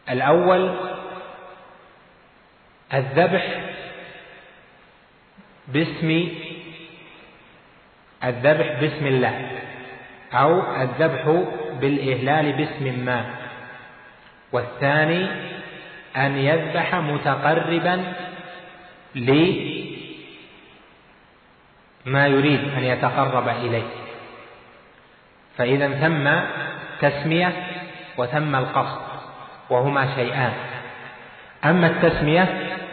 الأول الذبح باسم الله، أو الذبح بالإهلال باسم ما. والثاني أن يذبح متقربا لما يريد أن يتقرب إليه. فإذا ثم تسمية وثم القصد، وهما شيئان. أما التسمية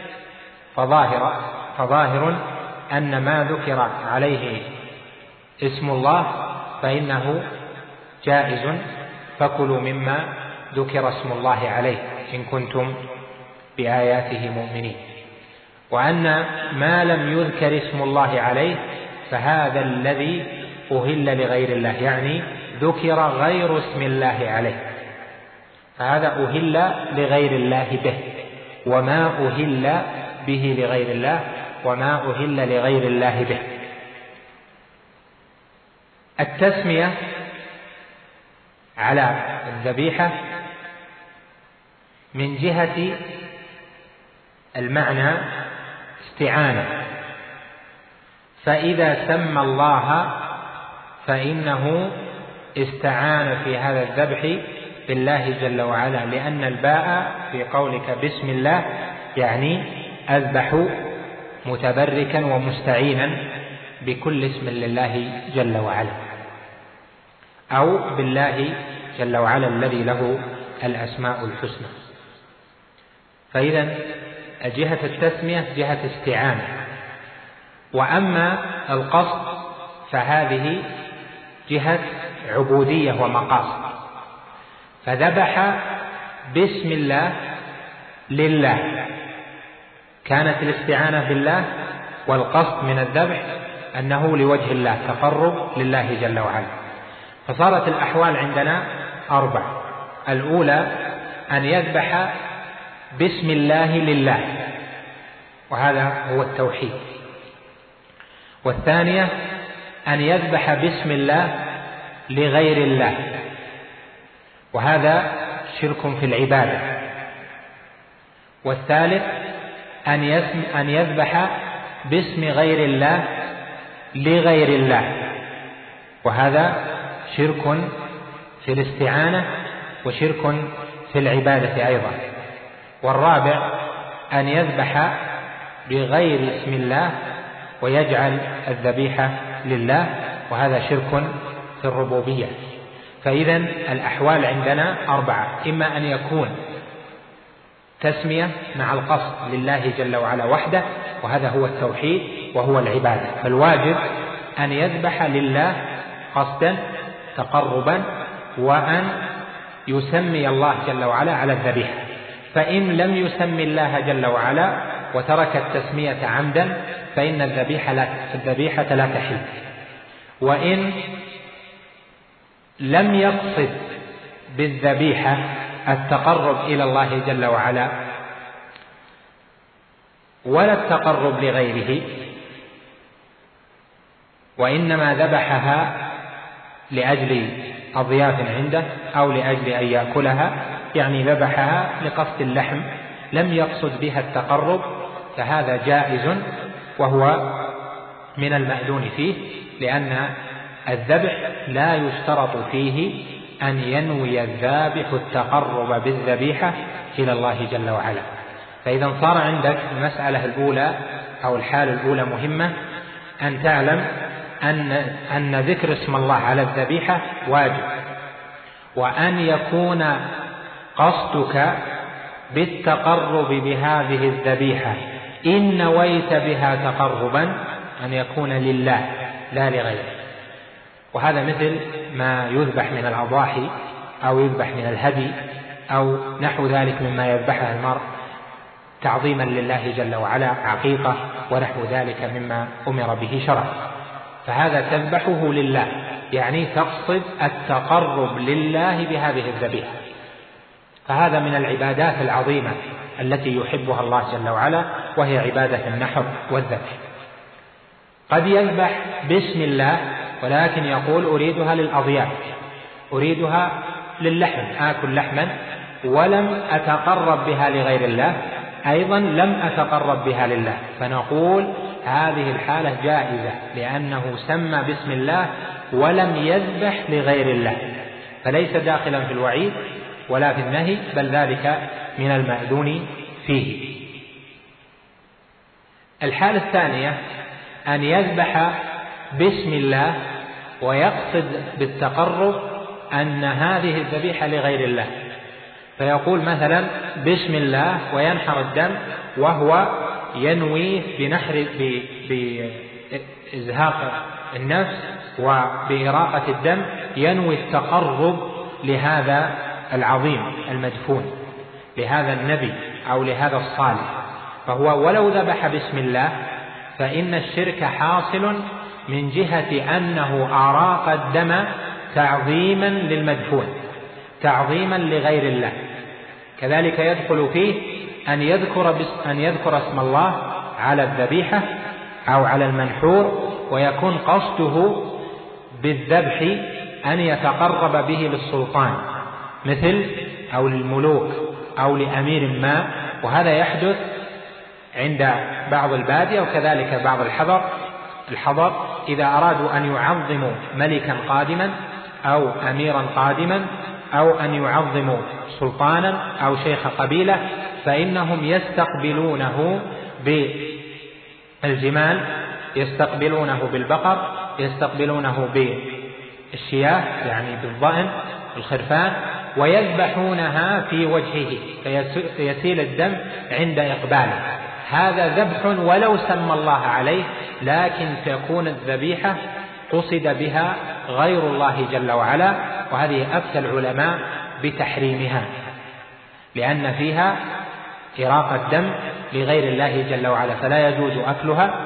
فظاهر أن ما ذكر عليه اسم الله فإنه جائز، فكلوا مما ذكر اسم الله عليه إن كنتم بآياته مؤمنين. وأن ما لم يذكر اسم الله عليه فهذا الذي أهل لغير الله، يعني ذكر غير اسم الله عليه، فهذا أهل لغير الله به. وما أهل به لغير الله وما أهل لغير الله به. التسمية على الذبيحة من جهة المعنى استعانة، فإذا سمى الله فإنه استعان في هذا الذبح بالله جل وعلا، لأن الباء في قولك بسم الله يعني أذبح متبركا ومستعينا بكل اسم لله جل وعلا، أو بالله جل وعلا الذي له الأسماء الحسنى. فإذا جهة التسمية جهة استعانة. وأما القصد فهذه جهة عبودية ومقاصد. فذبح باسم الله لله، كانت الاستعانة بالله، والقصد من الذبح أنه لوجه الله، تقرب لله جل وعلا. فصارت الأحوال عندنا 4. الأولى أن يذبح باسم الله لله، وهذا هو التوحيد. والثانية أن يذبح باسم الله لغير الله، وهذا شرك في العبادة. والثالث أن يذبح باسم غير الله لغير الله، وهذا شرك في الاستعانة وشرك في العبادة أيضا. والرابع أن يذبح بغير اسم الله ويجعل الذبيحة لله، وهذا شرك في الربوبية. فإذا الأحوال عندنا 4: إما أن يكون تسمية مع القصد لله جل وعلا وحده، وهذا هو التوحيد وهو العبادة. فالواجب أن يذبح لله قصدا تقربا، وأن يسمي الله جل وعلا على الذبيحة. فإن لم يسمي الله جل وعلا وترك التسمية عمدا فإن الذبيحة لا تحل. وإن لم يقصد بالذبيحة التقرب إلى الله جل وعلا ولا التقرب لغيره، وإنما ذبحها لأجل أضياف عنده أو لأجل أن يأكلها، يعني ذبحها لقصد اللحم لم يقصد بها التقرب، فهذا جائز وهو من المأذون فيه، لأن الذبح لا يشترط فيه أن ينوي الذابح التقرب بالذبيحة إلى الله جل وعلا. فإذا صار عندك المسألة الأولى أو الحالة الأولى مهمة، أن تعلم أن ذكر اسم الله على الذبيحة واجب، وأن يكون قصدك بالتقرب بهذه الذبيحة إن نويت بها تقربا أن يكون لله لا لغيره. وهذا مثل ما يذبح من الأضاحي أو يذبح من الهدي أو نحو ذلك مما يذبحه المرء تعظيما لله جل وعلا، عقيقة ونحو ذلك مما أمر به شرعا، فهذا تذبحه لله، يعني تقصد التقرب لله بهذه الذبيحة. فهذا من العبادات العظيمة التي يحبها الله جل وعلا، وهي عبادة النحر والذبح. قد يذبح باسم الله ولكن يقول أريدها للأضياف، أريدها للحم، آكل لحما ولم أتقرب بها لغير الله أيضا لم أتقرب بها لله، فنقول هذه الحالة جائزة لأنه سمى باسم الله ولم يذبح لغير الله، فليس داخلا في الوعيد ولا في النهي، بل ذلك من المأذون فيه. الحالة الثانية أن يذبح باسم الله ويقصد بالتقرب أن هذه الذبيحة لغير الله، فيقول مثلا بسم الله وينحر الدم وهو ينوي بإزهاق النفس وبإراقة الدم، ينوي التقرب لهذا العظيم المدفون، لهذا النبي أو لهذا الصالح، فهو ولو ذبح بسم الله فإن الشرك حاصل من جهة أنه أراق الدم تعظيما للمدفون، تعظيما لغير الله. كذلك يدخل فيه أن يذكر اسم الله على الذبيحة أو على المنحور، ويكون قصده بالذبح أن يتقرب به للسلطان مثل أو للملوك أو لأمير ما، وهذا يحدث عند بعض البادية وكذلك بعض الحضر إذا أرادوا أن يعظموا ملكا قادما أو أميرا قادما أو أن يعظموا سلطانا أو شيخ قبيلة، فإنهم يستقبلونه بالجمال، يستقبلونه بالبقر، يستقبلونه بالشياه يعني بالضأن الخرفان، ويذبحونها في وجهه فيسيل الدم عند إقباله. هذا ذبح ولو سمى الله عليه، لكن تكون الذبيحة قصد بها غير الله جل وعلا، وهذه أفتى العلماء بتحريمها لأن فيها إراقة الدم لغير الله جل وعلا، فلا يجوز أكلها،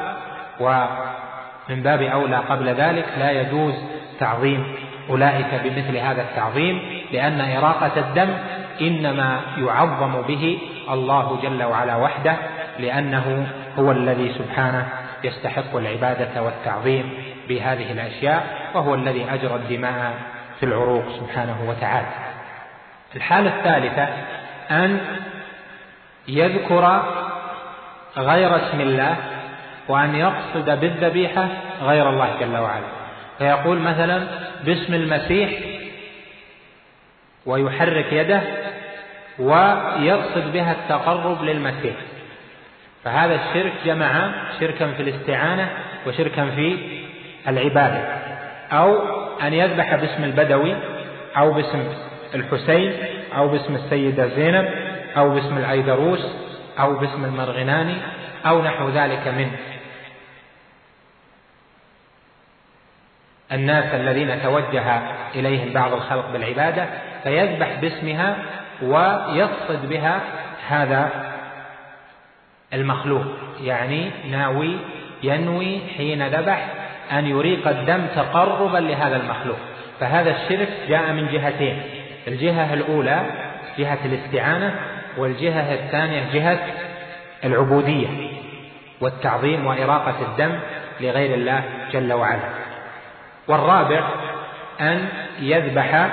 ومن باب أولى قبل ذلك لا يجوز تعظيم أولئك بمثل هذا التعظيم، لأن إراقة الدم إنما يعظم به الله جل وعلا وحده، لأنه هو الذي سبحانه يستحق العبادة والتعظيم بهذه الأشياء، وهو الذي أجرى الدماء في العروق سبحانه وتعالى. الحالة الثالثة أن يذكر غير اسم الله وأن يقصد بالذبيحة غير الله جل وعلا، فيقول مثلا باسم المسيح ويحرك يده ويقصد بها التقرب للمسيح، فهذا الشرك جمع شركا في الاستعانة وشركا في العبادة. أو أن يذبح باسم البدوي أو باسم الحسين أو باسم السيدة زينب أو باسم العيدروس أو باسم المرغناني أو نحو ذلك من الناس الذين توجه إليهم بعض الخلق بالعبادة، فيذبح باسمها ويقصد بها هذا المخلوق، يعني ينوي حين ذبح أن يريق الدم تقربا لهذا المخلوق. فهذا الشرك جاء من جهتين، الجهة الأولى جهة الاستعانة، والجهة الثانية جهة العبودية والتعظيم وإراقة الدم لغير الله جل وعلا. والرابع أن يذبح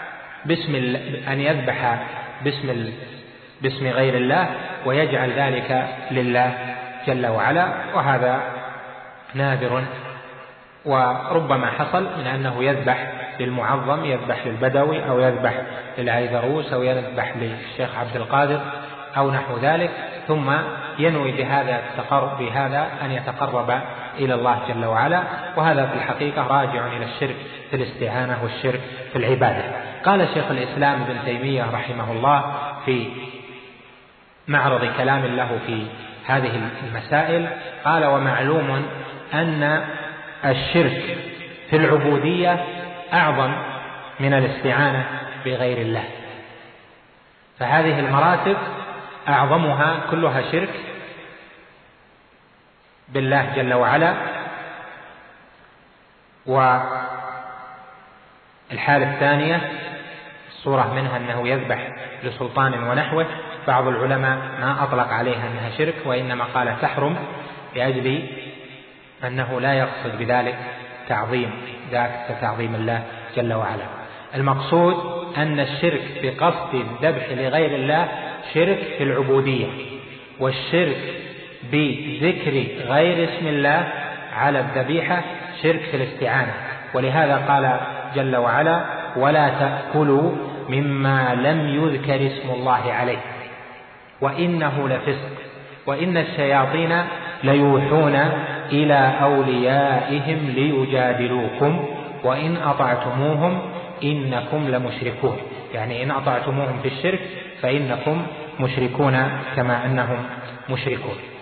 باسم غير الله ويجعل ذلك لله جل وعلا، وهذا نادر، وربما حصل من أنه يذبح للمعظم، يذبح للبدوي أو يذبح للعيدروس أو يذبح للشيخ عبد القادر أو نحو ذلك، ثم ينوي بهذا أن يتقرب إلى الله جل وعلا، وهذا في الحقيقة راجع إلى الشرك في الاستعانة والشرك في العبادة. قال شيخ الإسلام ابن تيمية رحمه الله في معرض كلام له في هذه المسائل، قال: ومعلوم أن الشرك في العبودية أعظم من الاستعانة بغير الله، فهذه المراتب أعظمها كلها شرك بالله جل وعلا. والحالة الثانية الصورة منها أنه يذبح لسلطان ونحوه، بعض العلماء ما أطلق عليها أنها شرك، وإنما قال تحرم لأجل أنه لا يقصد بذلك تعظيم ذاك كتعظيم الله جل وعلا. المقصود أن الشرك بقصد الذبح لغير الله شرك في العبودية، والشرك بذكر غير اسم الله على الذبيحة شرك في الاستعانة. ولهذا قال جل وعلا: ولا تأكلوا مما لم يذكر اسم الله عليه وإنه لفسق وإن الشياطين ليوحون إلى أوليائهم ليجادلوكم وإن أطعتموهم إنكم لمشركون. يعني إن أطعتموهم في الشرك فإنكم مشركون كما أنهم مشركون.